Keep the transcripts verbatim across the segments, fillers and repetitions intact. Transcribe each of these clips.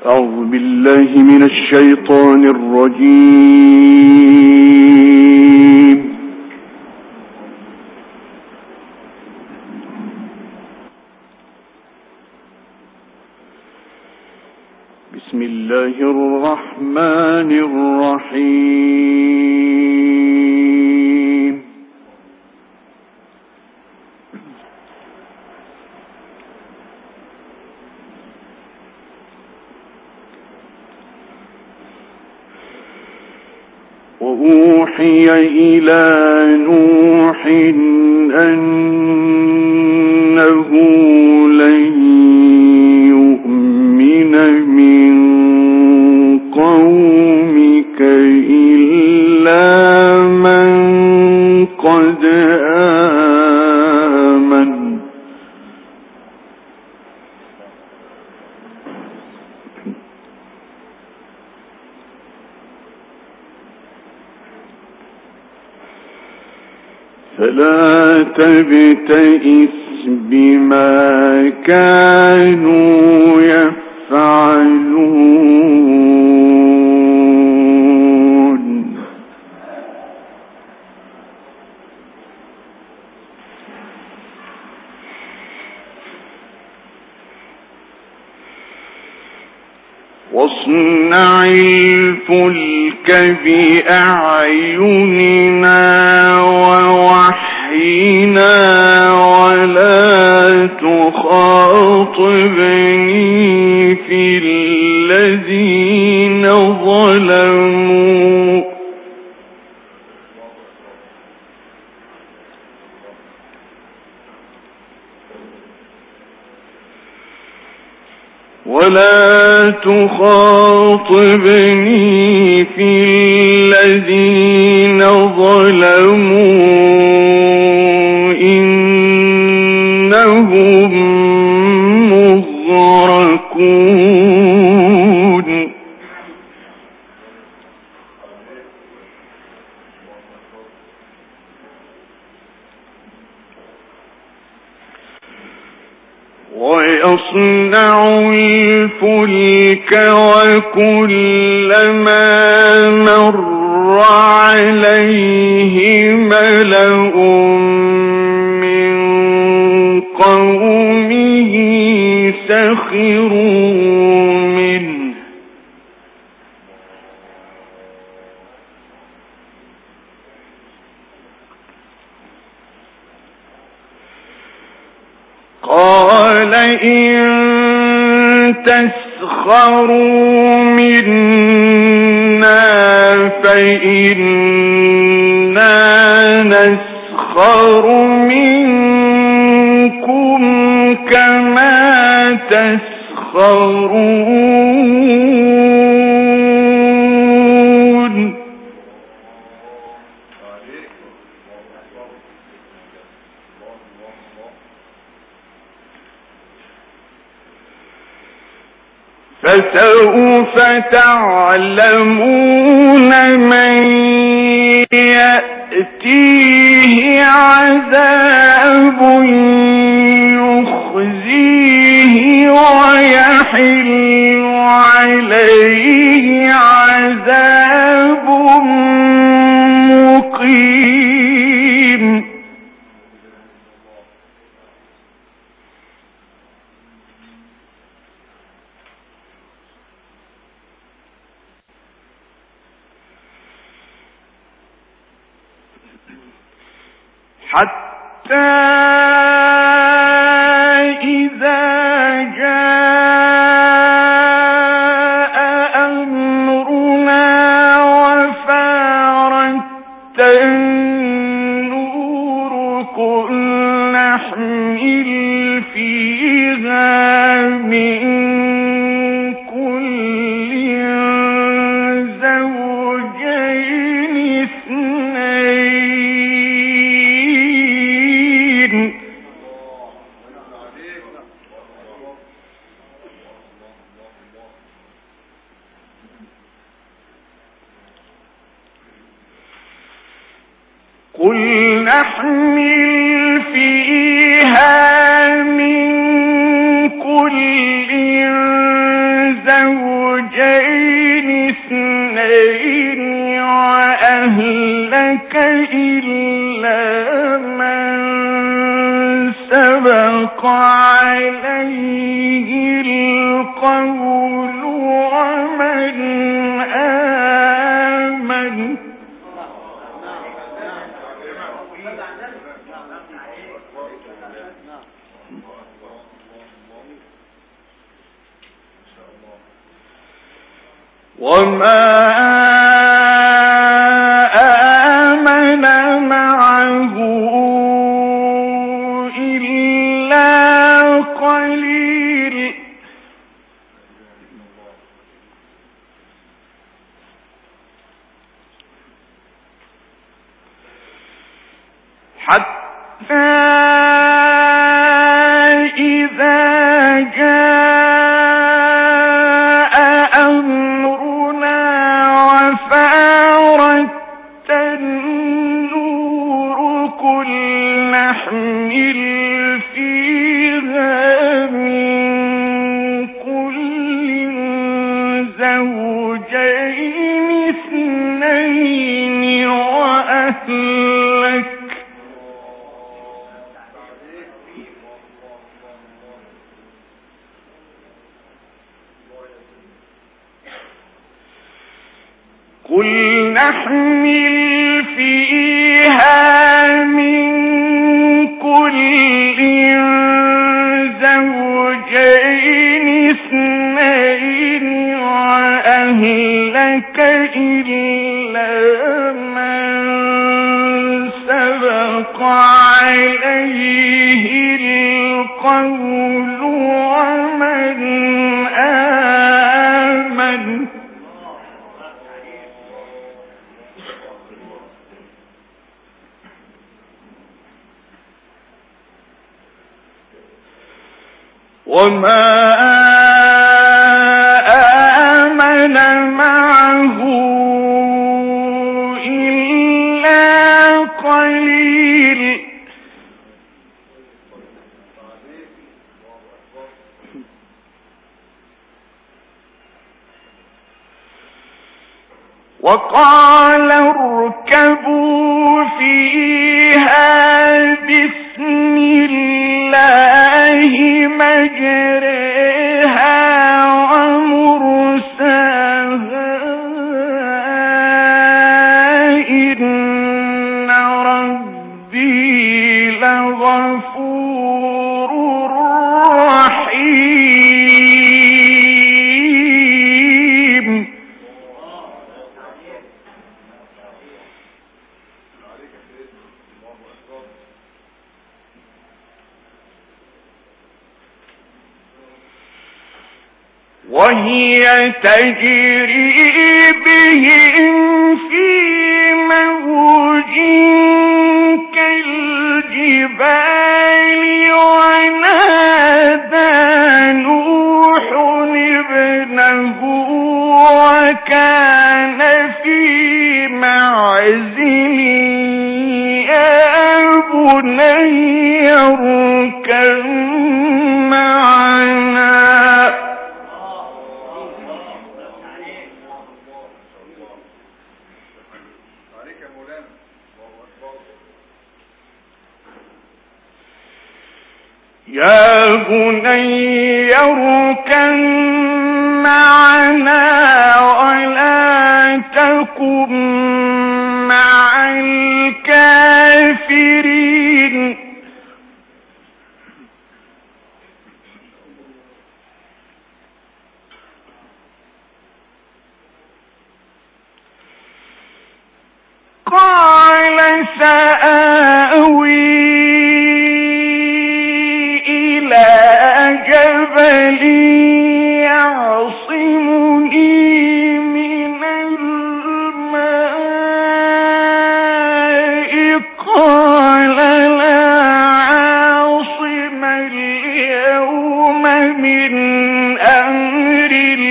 أعوذ بالله من الشيطان الرجيم. بسم الله الرحمن الرحيم. وأوحي إلى نوح أنه لن يؤمن من قومك إلا من قد آمن فلا تبتئس بما كانوا يفعلون. واصنع الفلك بأعيننا ووحينا ولا تخاطبني في الذين ظلموا ولا تخاطبني في الذين ظلموا إنهم مغرقون. ويصنع الفلك وكلما مر عليه ملأ من قومه سخروا منه قال إن تسخروا منا فإنا نسخر منكم كما تسخرون. فسوف تعلمون من يأتيه عذاب يخزيه ويحل عليه عذاب مقيم. حتى إذا جاء أمرنا وفارت النور قل نحمل فيها من كل زوجين اثنين قل نحمل فيها من كل زوج القول ومن آمن وما آمن معه إلا قليل حتى إذا جاء أمرنا وفارت النور قل نحمل فيها من كل زوجين اثنين وأهلك قل نحمل فيها من كل زوجين اثنين وأهلك إلا من سبق عليه القول ومن آمن وما آمن معه إلا قليل وقال اركبوا فيها بسم الله مجريها ومرساها إن ربي لغفور رحيم وهي تجري بهم في موج كالجبال ونادى نوح ابنه وكان في معزل يا بني اركب معنا يا بني اركب معنا ولا تكن مع الكافرين قال سآوي جبل يعصمني من الماء قال لا عاصم اليوم من أمر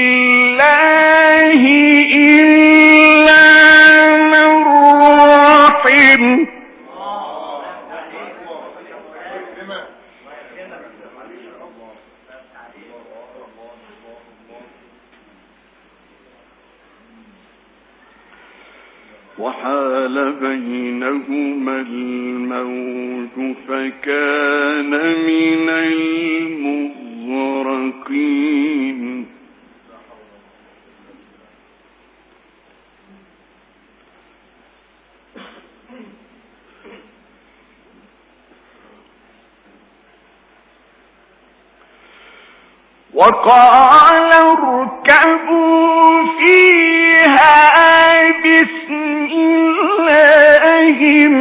الله إلا من رحم وحال بينهما الموج فكان من المغرقين وقال اركبوا فيها بسم الله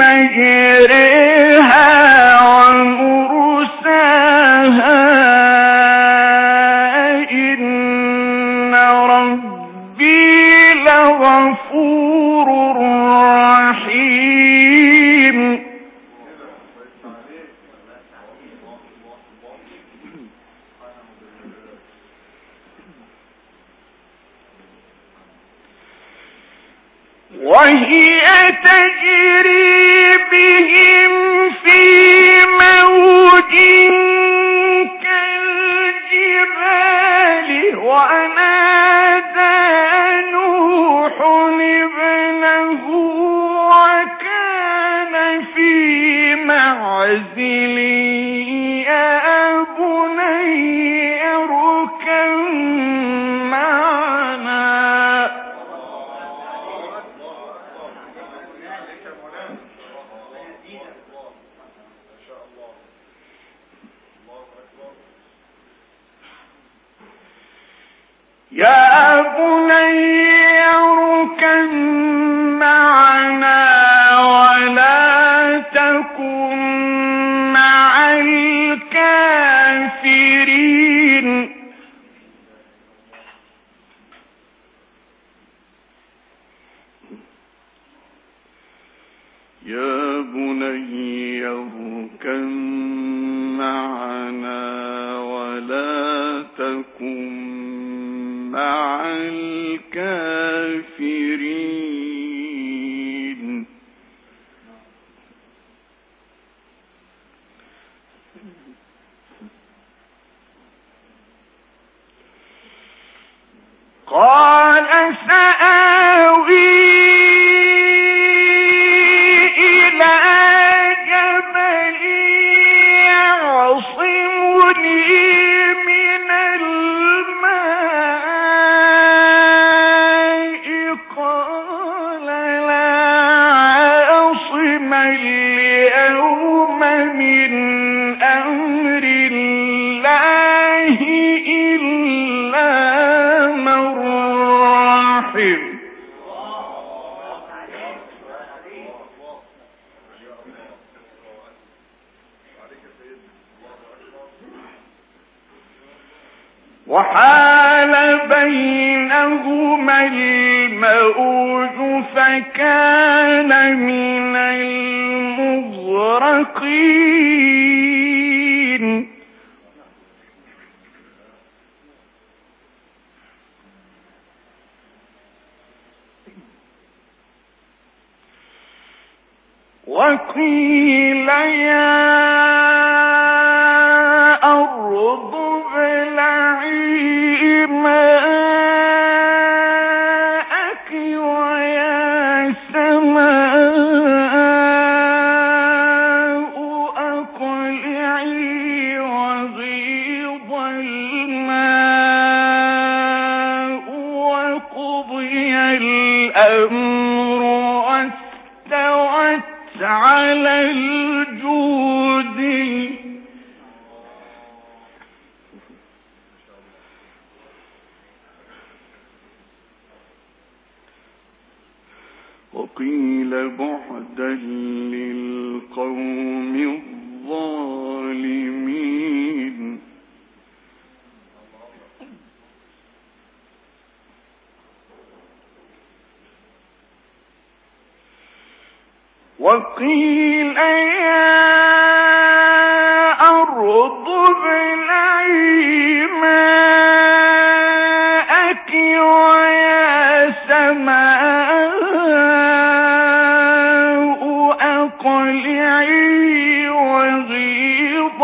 مجريها ومرساها إن ربي لغفور رحيم. وهي تجري بهم في موج كالجبال ونادى نوح ابنه وكان في معزل يا بني اركب معنا. يا بني اركب معنا ولا تكن مع الكافرين. يا بني اركب معنا ولا تكن مع الكافرين. قال سآوي إلى جبل يعصمني من الماء قال لا عاصم اليوم من أمر الله إلا من رحم. وحال بينهما الموج فكان من المغرقين. وقيل يا أرض ابلعي ماءك ويا سماء أقلعي وغيض الماء وقضي الأمر واستوت على الجود. وقيل بعدا للقوم الظالمين. وقيل يا أرض ابلعي ماءك ويا سماء أقلعي وغيض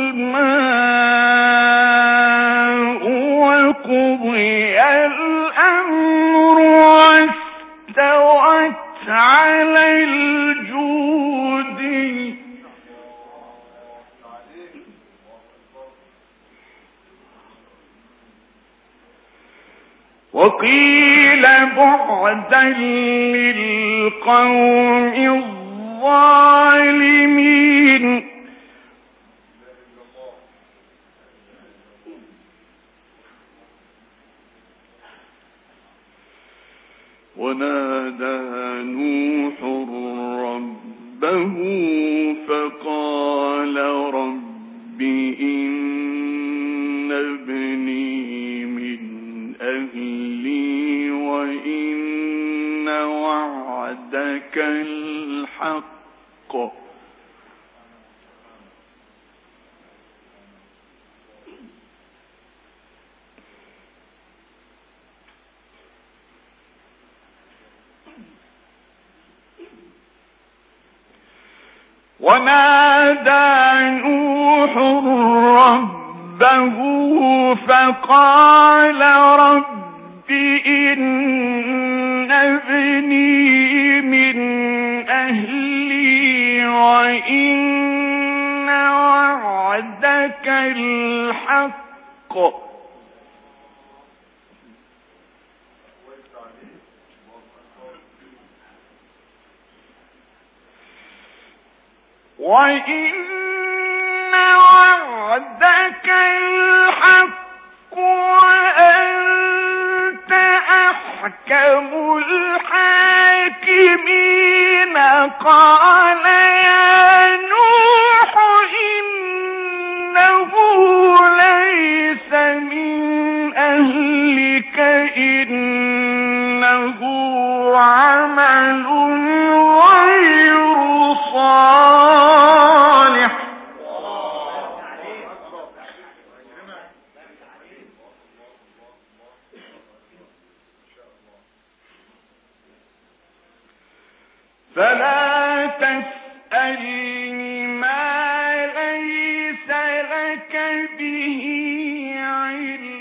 الماء وقضي الأمر واستوت على الجود. وقيل بعدا للقوم الظالمين. ونادى نوح ربه فقال رب إن ابني من أهلي وإن وعدك الحق ونادى نوح ربه فقال رب إن ابني من أهلي وإن وعدك الحق وَإِنَّ وَعْدَكَ الْحَقُّ وَأَنْتَ أَحْكَمُ الْحَاكِمِينَ قَالَ يَا نُوحُ إِنَّهُ لَيْسَ مِنْ أَهْلِكَ إِنَّهُ عَمَلٌ غَيْرُ صالح فلا تسألني ما ليس لك به علم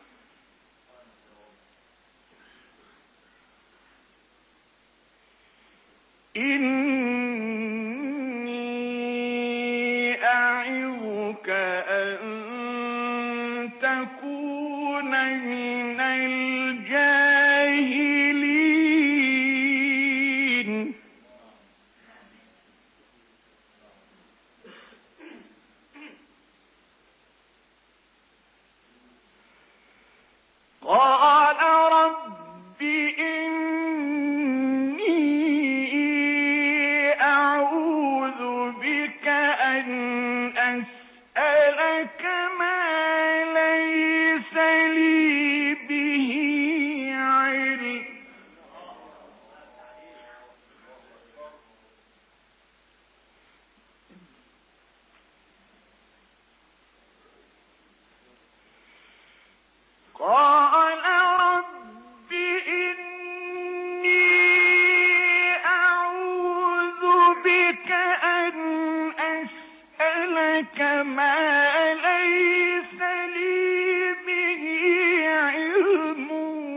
إني أعظك أن تكون من الجاهلين قال رب إني أعوذ بك أن أسألك ما ليس لي به علم قال رب إني أعوذ بك أن أسألك ما ليس لي به علم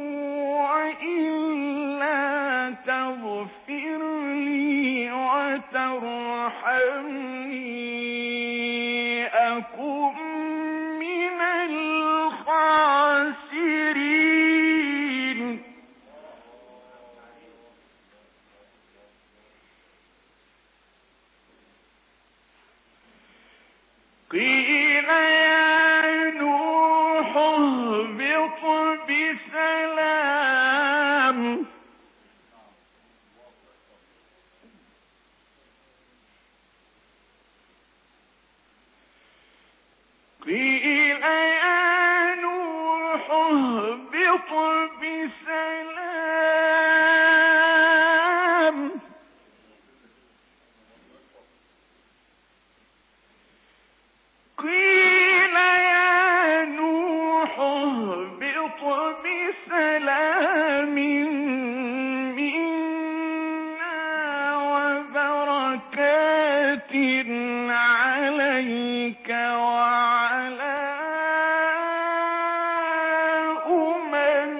وإلا تغفر لي وترحمني أكن من الخاسرين قيل يا نوح اهبط بسلام قيل يا نوح اهبط بسلام قيل يا نوح اهبط بسلام منا وبركات عليك وعلى أمم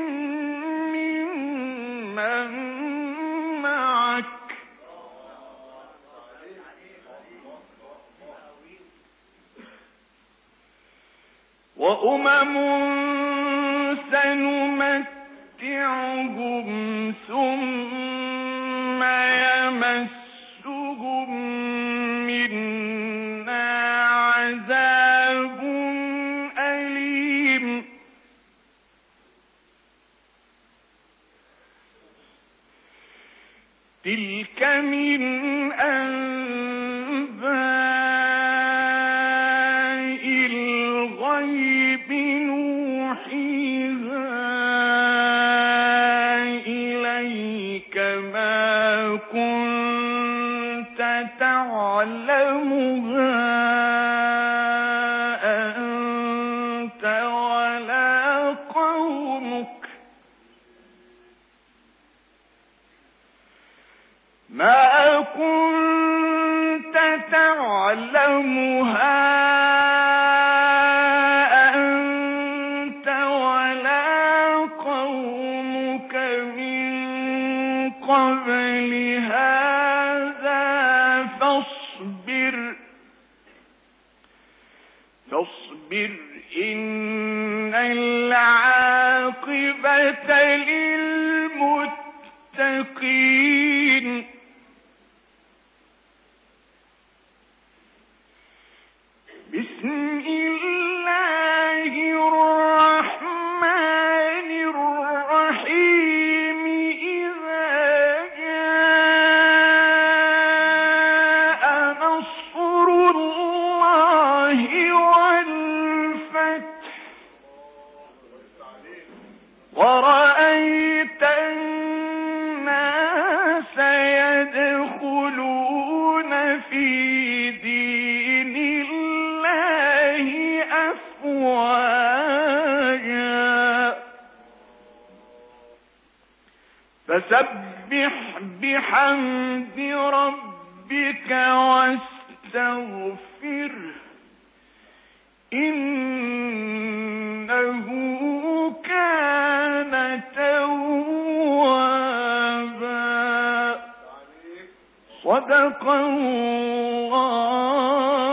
ممن معك وأمم سنمتعهم تلك من أنباء الغيب نوحيها إليك ما كنت تعلمها أنت ولا قومك ما كنت تعلمها أنت ولا قومك من قبل هذا فاصبر فاصبر إن العاقبة للمتقين بسم الله الرحمن الرحيم إذا جاء نصر الله والفتح ورأيت الناس يدخلون في دين الله أفواجا فسبح بحمد ربك واستغفره إنه كان توابا صدق الله